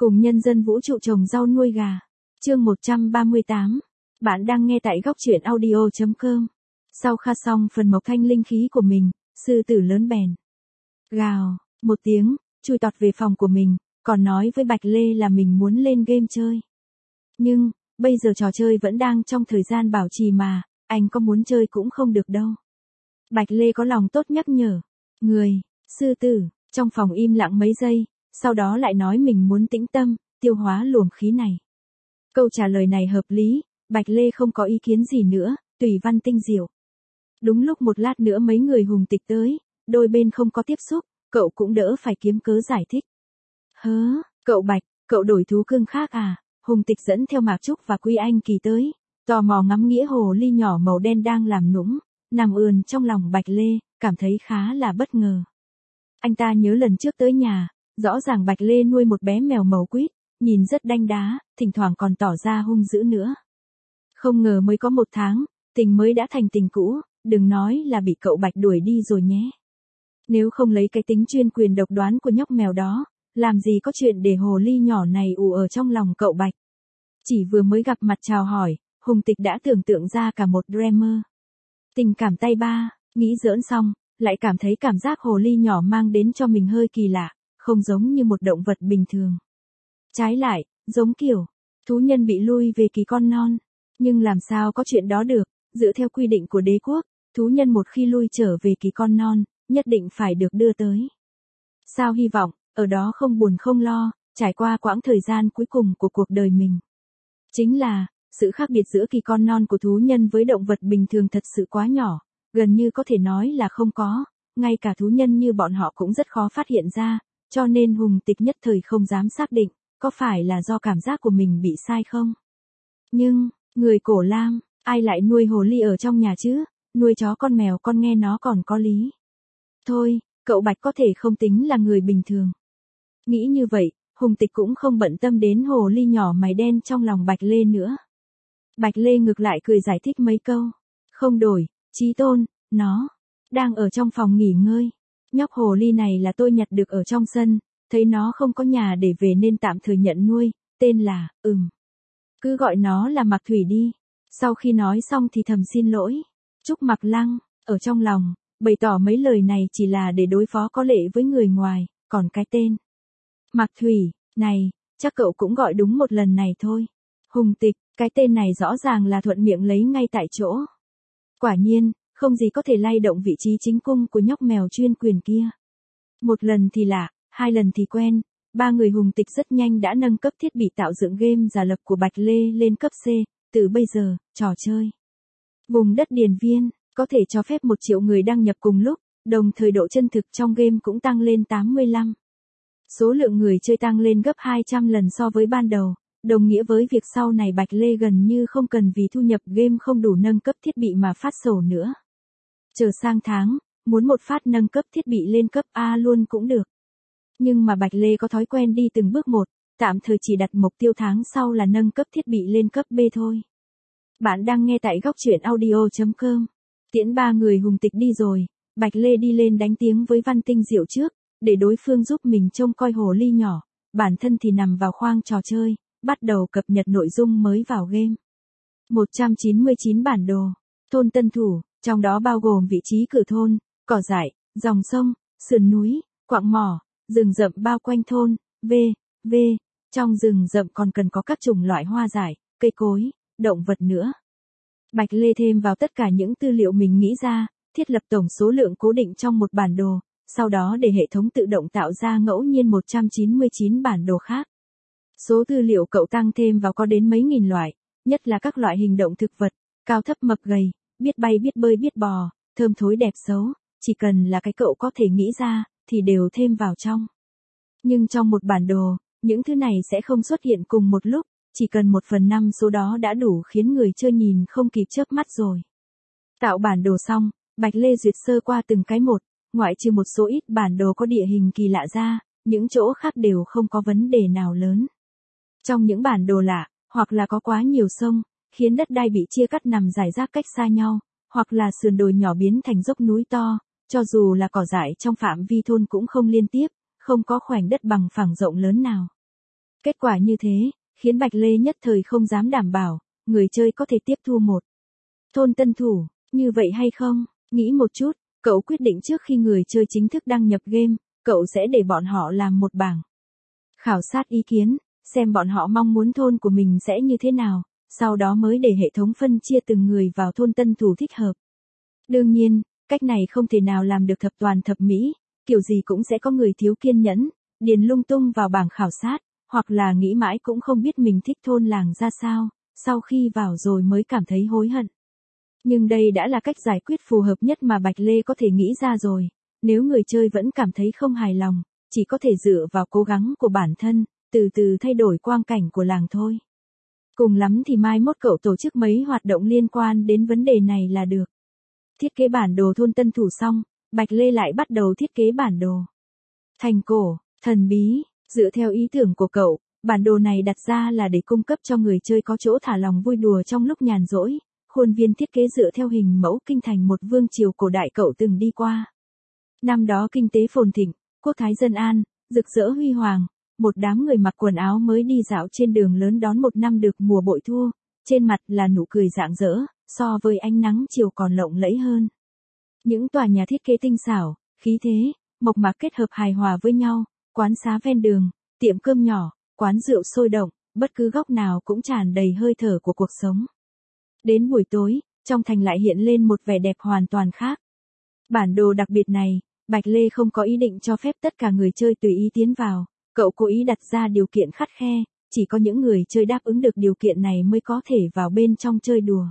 Cùng nhân dân vũ trụ trồng rau nuôi gà. Chương 138. Bạn đang nghe tại góc truyện audio.com. Sau kha xong phần mộc thanh linh khí của mình, sư tử lớn bèn. Gào, một tiếng, chui tọt về phòng của mình, còn nói với Bạch Lê là mình muốn lên game chơi. Nhưng, bây giờ trò chơi vẫn đang trong thời gian bảo trì mà, anh có muốn chơi cũng không được đâu. Bạch Lê có lòng tốt nhắc nhở. Sư tử, trong phòng im lặng mấy giây, sau đó lại nói mình muốn tĩnh tâm, tiêu hóa luồng khí này. Câu trả lời này hợp lý, Bạch Lê không có ý kiến gì nữa, tùy văn tinh diệu. Đúng lúc một lát nữa mấy người hùng tịch tới, đôi bên không có tiếp xúc, cậu cũng đỡ phải kiếm cớ giải thích. Cậu Bạch, cậu đổi thú cưng khác à? Hùng tịch dẫn theo Mạc Trúc và Quý Anh Kỳ tới, tò mò ngắm nghĩa hồ ly nhỏ màu đen đang làm nũng, nằm ườn trong lòng Bạch Lê, cảm thấy khá là bất ngờ. Anh ta nhớ lần trước tới nhà, rõ ràng Bạch Lê nuôi một bé mèo màu quýt, nhìn rất đanh đá, thỉnh thoảng còn tỏ ra hung dữ nữa. Không ngờ mới có 1 tháng, tình mới đã thành tình cũ, đừng nói là bị cậu Bạch đuổi đi rồi nhé. Nếu không lấy cái tính chuyên quyền độc đoán của nhóc mèo đó, làm gì có chuyện để hồ ly nhỏ này ù ở trong lòng cậu Bạch. Chỉ vừa mới gặp mặt chào hỏi, Hùng Tịch đã tưởng tượng ra cả một drama. Tình cảm tay ba, nghĩ giỡn xong, lại cảm thấy cảm giác hồ ly nhỏ mang đến cho mình hơi kỳ lạ, không giống như một động vật bình thường. Trái lại, giống kiểu, thú nhân bị lui về kỳ con non. Nhưng làm sao có chuyện đó được, dựa theo quy định của đế quốc, thú nhân một khi lui trở về kỳ con non, nhất định phải được đưa tới. Sao hy vọng, ở đó không buồn không lo, trải qua quãng thời gian cuối cùng của cuộc đời mình. Chính là, sự khác biệt giữa kỳ con non của thú nhân với động vật bình thường thật sự quá nhỏ, gần như có thể nói là không có, ngay cả thú nhân như bọn họ cũng rất khó phát hiện ra, cho nên Hùng Tịch nhất thời không dám xác định, có phải là do cảm giác của mình bị sai không? Nhưng, người Cổ Lam, ai lại nuôi hồ ly ở trong nhà chứ, nuôi chó con mèo con nghe nó còn có lý. Thôi, cậu Bạch có thể không tính là người bình thường. Nghĩ như vậy, Hùng Tịch cũng không bận tâm đến hồ ly nhỏ mày đen trong lòng Bạch Lê nữa. Bạch Lê ngược lại cười giải thích mấy câu. Không đổi, Chí Tôn, nó đang ở trong phòng nghỉ ngơi. Nhóc hồ ly này là tôi nhặt được ở trong sân, thấy nó không có nhà để về nên tạm thời nhận nuôi, tên là, cứ gọi nó là Mạc Thủy đi. Sau khi nói xong thì thầm xin lỗi. Trúc Mạc Lăng, ở trong lòng, bày tỏ mấy lời này chỉ là để đối phó có lệ với người ngoài, còn cái tên Mạc Thủy, này, chắc cậu cũng gọi đúng một lần này thôi. Hùng Tịch, cái tên này rõ ràng là thuận miệng lấy ngay tại chỗ. Quả nhiên, không gì có thể lay động vị trí chính cung của nhóc mèo chuyên quyền kia. 1 lần thì lạ, 2 lần thì quen, 3 người Hùng Tịch rất nhanh đã nâng cấp thiết bị tạo dựng game giả lập của Bạch Lê lên cấp C, từ bây giờ, trò chơi vùng đất điền viên, có thể cho phép 1 triệu người đăng nhập cùng lúc, đồng thời độ chân thực trong game cũng tăng lên 85. Số lượng người chơi tăng lên gấp 200 lần so với ban đầu, đồng nghĩa với việc sau này Bạch Lê gần như không cần vì thu nhập game không đủ nâng cấp thiết bị mà phát sổ nữa. Chờ sang tháng, muốn một phát nâng cấp thiết bị lên cấp A luôn cũng được. Nhưng mà Bạch Lê có thói quen đi từng bước một, tạm thời chỉ đặt mục tiêu tháng sau là nâng cấp thiết bị lên cấp B thôi. Bạn đang nghe tại góc truyện audio.com. Tiễn 3 người Hùng Tịch đi rồi, Bạch Lê đi lên đánh tiếng với Văn Tinh Diệu trước, để đối phương giúp mình trông coi hồ ly nhỏ, bản thân thì nằm vào khoang trò chơi, bắt đầu cập nhật nội dung mới vào game. 199 bản đồ, thôn Tân Thủ, trong đó bao gồm vị trí cửa thôn, cỏ dại, dòng sông, sườn núi, quặng mỏ, rừng rậm bao quanh thôn, trong rừng rậm còn cần có các chủng loại hoa dại, cây cối, động vật nữa. Bạch Lê thêm vào tất cả những tư liệu mình nghĩ ra, thiết lập tổng số lượng cố định trong một bản đồ, sau đó để hệ thống tự động tạo ra ngẫu nhiên 199 bản đồ khác. Số tư liệu cậu tăng thêm vào có đến mấy nghìn loại, nhất là các loại hình động thực vật, cao thấp mập gầy, biết bay biết bơi biết bò, thơm thối đẹp xấu, chỉ cần là cái cậu có thể nghĩ ra, thì đều thêm vào trong. Nhưng trong một bản đồ, những thứ này sẽ không xuất hiện cùng một lúc, chỉ cần 1/5 số đó đã đủ khiến người chơi nhìn không kịp chớp mắt rồi. Tạo bản đồ xong, Bạch Lê duyệt sơ qua từng cái một, ngoại trừ một số ít bản đồ có địa hình kỳ lạ ra, những chỗ khác đều không có vấn đề nào lớn. Trong những bản đồ lạ, hoặc là có quá nhiều sông, khiến đất đai bị chia cắt nằm rải rác cách xa nhau, hoặc là sườn đồi nhỏ biến thành dốc núi to, cho dù là cỏ dại trong phạm vi thôn cũng không liên tiếp, không có khoảnh đất bằng phẳng rộng lớn nào. Kết quả như thế, khiến Bạch Lê nhất thời không dám đảm bảo, người chơi có thể tiếp thu một thôn tân thủ, như vậy hay không? Nghĩ một chút, cậu quyết định trước khi người chơi chính thức đăng nhập game, cậu sẽ để bọn họ làm một bảng khảo sát ý kiến, xem bọn họ mong muốn thôn của mình sẽ như thế nào, sau đó mới để hệ thống phân chia từng người vào thôn tân thủ thích hợp. Đương nhiên, cách này không thể nào làm được thập toàn thập mỹ, kiểu gì cũng sẽ có người thiếu kiên nhẫn, điền lung tung vào bảng khảo sát, hoặc là nghĩ mãi cũng không biết mình thích thôn làng ra sao, sau khi vào rồi mới cảm thấy hối hận. Nhưng đây đã là cách giải quyết phù hợp nhất mà Bạch Lê có thể nghĩ ra rồi, nếu người chơi vẫn cảm thấy không hài lòng, chỉ có thể dựa vào cố gắng của bản thân, từ từ thay đổi quang cảnh của làng thôi. Cùng lắm thì mai mốt cậu tổ chức mấy hoạt động liên quan đến vấn đề này là được. Thiết kế bản đồ thôn tân thủ xong, Bạch Lê lại bắt đầu thiết kế bản đồ thành cổ, thần bí. Dựa theo ý tưởng của cậu, bản đồ này đặt ra là để cung cấp cho người chơi có chỗ thả lòng vui đùa trong lúc nhàn rỗi. Khuôn viên thiết kế dựa theo hình mẫu kinh thành một vương triều cổ đại cậu từng đi qua. Năm đó kinh tế phồn thịnh, quốc thái dân an, rực rỡ huy hoàng, một đám người mặc quần áo mới đi dạo trên đường lớn đón một năm được mùa bội thu, trên mặt là nụ cười rạng rỡ, so với ánh nắng chiều còn lộng lẫy hơn. Những tòa nhà thiết kế tinh xảo, khí thế, mộc mạc kết hợp hài hòa với nhau, quán xá ven đường, tiệm cơm nhỏ, quán rượu sôi động, bất cứ góc nào cũng tràn đầy hơi thở của cuộc sống. Đến buổi tối, trong thành lại hiện lên một vẻ đẹp hoàn toàn khác. Bản đồ đặc biệt này, Bạch Lê không có ý định cho phép tất cả người chơi tùy ý tiến vào, cậu cố ý đặt ra điều kiện khắt khe, chỉ có những người chơi đáp ứng được điều kiện này mới có thể vào bên trong chơi đùa.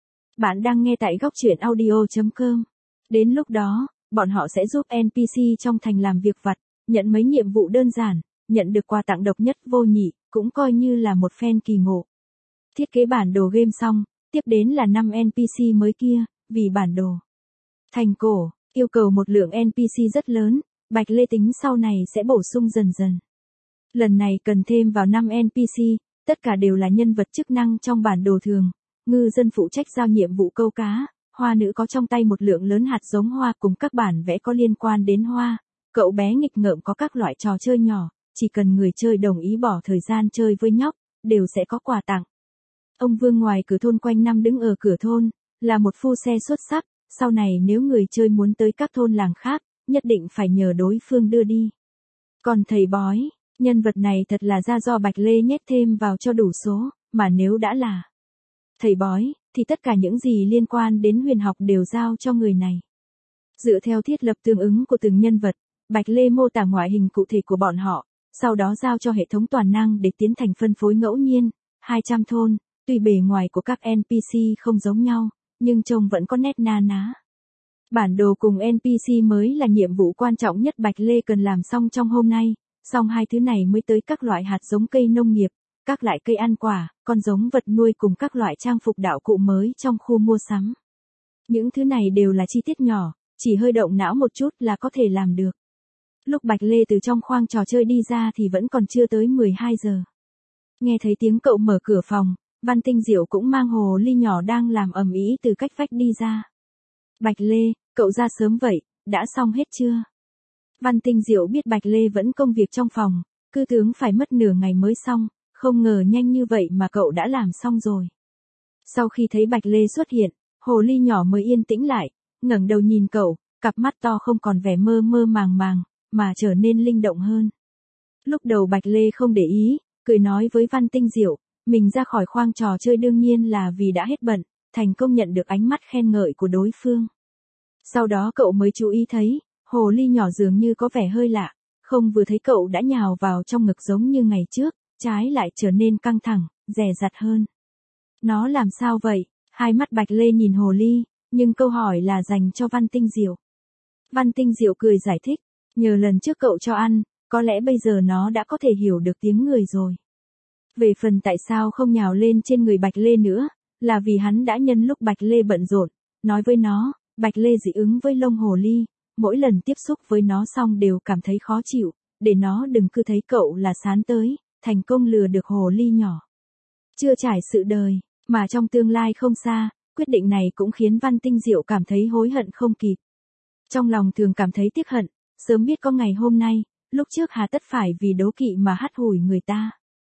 Bạn đang nghe tại góc truyện audio.com. Đến lúc đó, bọn họ sẽ giúp NPC trong thành làm việc vặt, nhận mấy nhiệm vụ đơn giản, nhận được quà tặng độc nhất vô nhị, cũng coi như là một phen kỳ ngộ. Thiết kế bản đồ game xong, tiếp đến là 5 NPC mới kia, vì bản đồ thành cổ yêu cầu một lượng NPC rất lớn, Bạch Lê tính sau này sẽ bổ sung dần dần. Lần này cần thêm vào 5 NPC, tất cả đều là nhân vật chức năng trong bản đồ thường, ngư dân phụ trách giao nhiệm vụ câu cá, hoa nữ có trong tay một lượng lớn hạt giống hoa cùng các bản vẽ có liên quan đến hoa, cậu bé nghịch ngợm có các loại trò chơi nhỏ, chỉ cần người chơi đồng ý bỏ thời gian chơi với nhóc, đều sẽ có quà tặng. Ông Vương ngoài cửa thôn quanh năm đứng ở cửa thôn, là một phu xe xuất sắc, sau này nếu người chơi muốn tới các thôn làng khác, nhất định phải nhờ đối phương đưa đi. Còn thầy bói, nhân vật này thật là ra do Bạch Lê nhét thêm vào cho đủ số, mà nếu đã là thầy bói, thì tất cả những gì liên quan đến huyền học đều giao cho người này. Dựa theo thiết lập tương ứng của từng nhân vật, Bạch Lê mô tả ngoại hình cụ thể của bọn họ, sau đó giao cho hệ thống toàn năng để tiến hành phân phối ngẫu nhiên, 200 thôn, tuy bề ngoài của các NPC không giống nhau, nhưng trông vẫn có nét na ná. Bản đồ cùng NPC mới là nhiệm vụ quan trọng nhất Bạch Lê cần làm xong trong hôm nay, xong hai thứ này mới tới các loại hạt giống cây nông nghiệp, các loại cây ăn quả, con giống vật nuôi cùng các loại trang phục đạo cụ mới trong khu mua sắm. Những thứ này đều là chi tiết nhỏ, chỉ hơi động não một chút là có thể làm được. Lúc Bạch Lê từ trong khoang trò chơi đi ra thì vẫn còn chưa tới 12 giờ. Nghe thấy tiếng cậu mở cửa phòng, Văn Tinh Diệu cũng mang hồ ly nhỏ đang làm ầm ĩ từ cách vách đi ra. Bạch Lê, cậu ra sớm vậy, đã xong hết chưa? Văn Tinh Diệu biết Bạch Lê vẫn công việc trong phòng, cứ tưởng phải mất nửa ngày mới xong, không ngờ nhanh như vậy mà cậu đã làm xong rồi. Sau khi thấy Bạch Lê xuất hiện, hồ ly nhỏ mới yên tĩnh lại, ngẩng đầu nhìn cậu, cặp mắt to không còn vẻ mơ mơ màng màng, mà trở nên linh động hơn. Lúc đầu Bạch Lê không để ý, cười nói với Văn Tinh Diệu, mình ra khỏi khoang trò chơi đương nhiên là vì đã hết bận, thành công nhận được ánh mắt khen ngợi của đối phương. Sau đó cậu mới chú ý thấy, hồ ly nhỏ dường như có vẻ hơi lạ, không vừa thấy cậu đã nhào vào trong ngực giống như ngày trước, trái lại trở nên căng thẳng, dè dặt hơn. Nó làm sao vậy? Hai mắt Bạch Lê nhìn hồ ly, nhưng câu hỏi là dành cho Văn Tinh Diệu. Văn Tinh Diệu cười giải thích, nhờ lần trước cậu cho ăn, có lẽ bây giờ nó đã có thể hiểu được tiếng người rồi. Về phần tại sao không nhào lên trên người Bạch Lê nữa, là vì hắn đã nhân lúc Bạch Lê bận rộn, nói với nó, Bạch Lê dị ứng với lông hồ ly, mỗi lần tiếp xúc với nó xong đều cảm thấy khó chịu, để nó đừng cứ thấy cậu là sán tới, thành công lừa được hồ ly nhỏ. Chưa trải sự đời, mà trong tương lai không xa, quyết định này cũng khiến Văn Tinh Diệu cảm thấy hối hận không kịp. Trong lòng thường cảm thấy tiếc hận, sớm biết có ngày hôm nay, lúc trước hà tất phải vì đố kỵ mà hắt hủi người ta.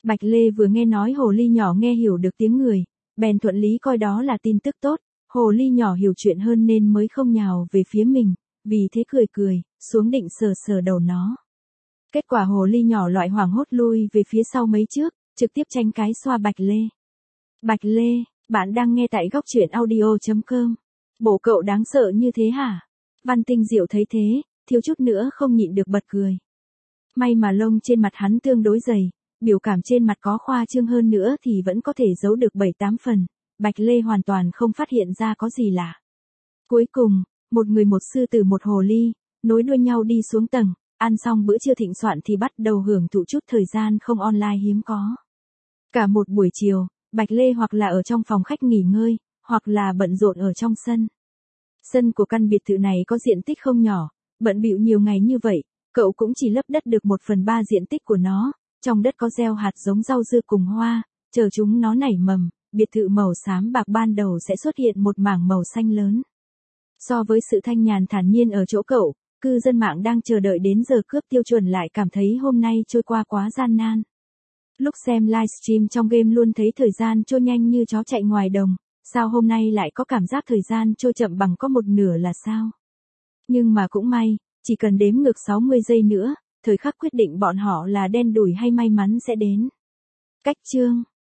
Bạch Lê vừa nghe nói hồ ly nhỏ nghe hiểu được tiếng người, bèn thuận lý coi đó là tin tức tốt, hồ ly nhỏ hiểu chuyện hơn nên mới không nhào về phía mình, vì thế cười cười, xuống định sờ sờ đầu nó. Kết quả hồ ly nhỏ loại hoảng hốt lui về phía sau mấy trước, trực tiếp tranh cái xoa Bạch Lê. Bạch Lê, bạn đang nghe tại góc truyện audio.com. Bộ cậu đáng sợ như thế hả? Văn Tinh Diệu thấy thế, thiếu chút nữa không nhịn được bật cười. May mà lông trên mặt hắn tương đối dày, biểu cảm trên mặt có khoa trương hơn nữa thì vẫn có thể giấu được 7-8 phần, Bạch Lê hoàn toàn không phát hiện ra có gì lạ. Cuối cùng, một người một sư tử một hồ ly, nối đuôi nhau đi xuống tầng, ăn xong bữa trưa thịnh soạn thì bắt đầu hưởng thụ chút thời gian không online hiếm có. Cả một buổi chiều, Bạch Lê hoặc là ở trong phòng khách nghỉ ngơi, hoặc là bận rộn ở trong sân. Sân của căn biệt thự này có diện tích không nhỏ, bận bịu nhiều ngày như vậy, cậu cũng chỉ lấp đất được 1/3 diện tích của nó, trong đất có gieo hạt giống rau dưa cùng hoa, chờ chúng nó nảy mầm, biệt thự màu xám bạc ban đầu sẽ xuất hiện một mảng màu xanh lớn. So với sự thanh nhàn thản nhiên ở chỗ cậu, cư dân mạng đang chờ đợi đến giờ cướp tiêu chuẩn lại cảm thấy hôm nay trôi qua quá gian nan. Lúc xem livestream trong game luôn thấy thời gian trôi nhanh như chó chạy ngoài đồng, sao hôm nay lại có cảm giác thời gian trôi chậm bằng có một nửa là sao? Nhưng mà cũng may, chỉ cần đếm ngược 60 giây nữa, thời khắc quyết định bọn họ là đen đủi hay may mắn sẽ đến. Cách chương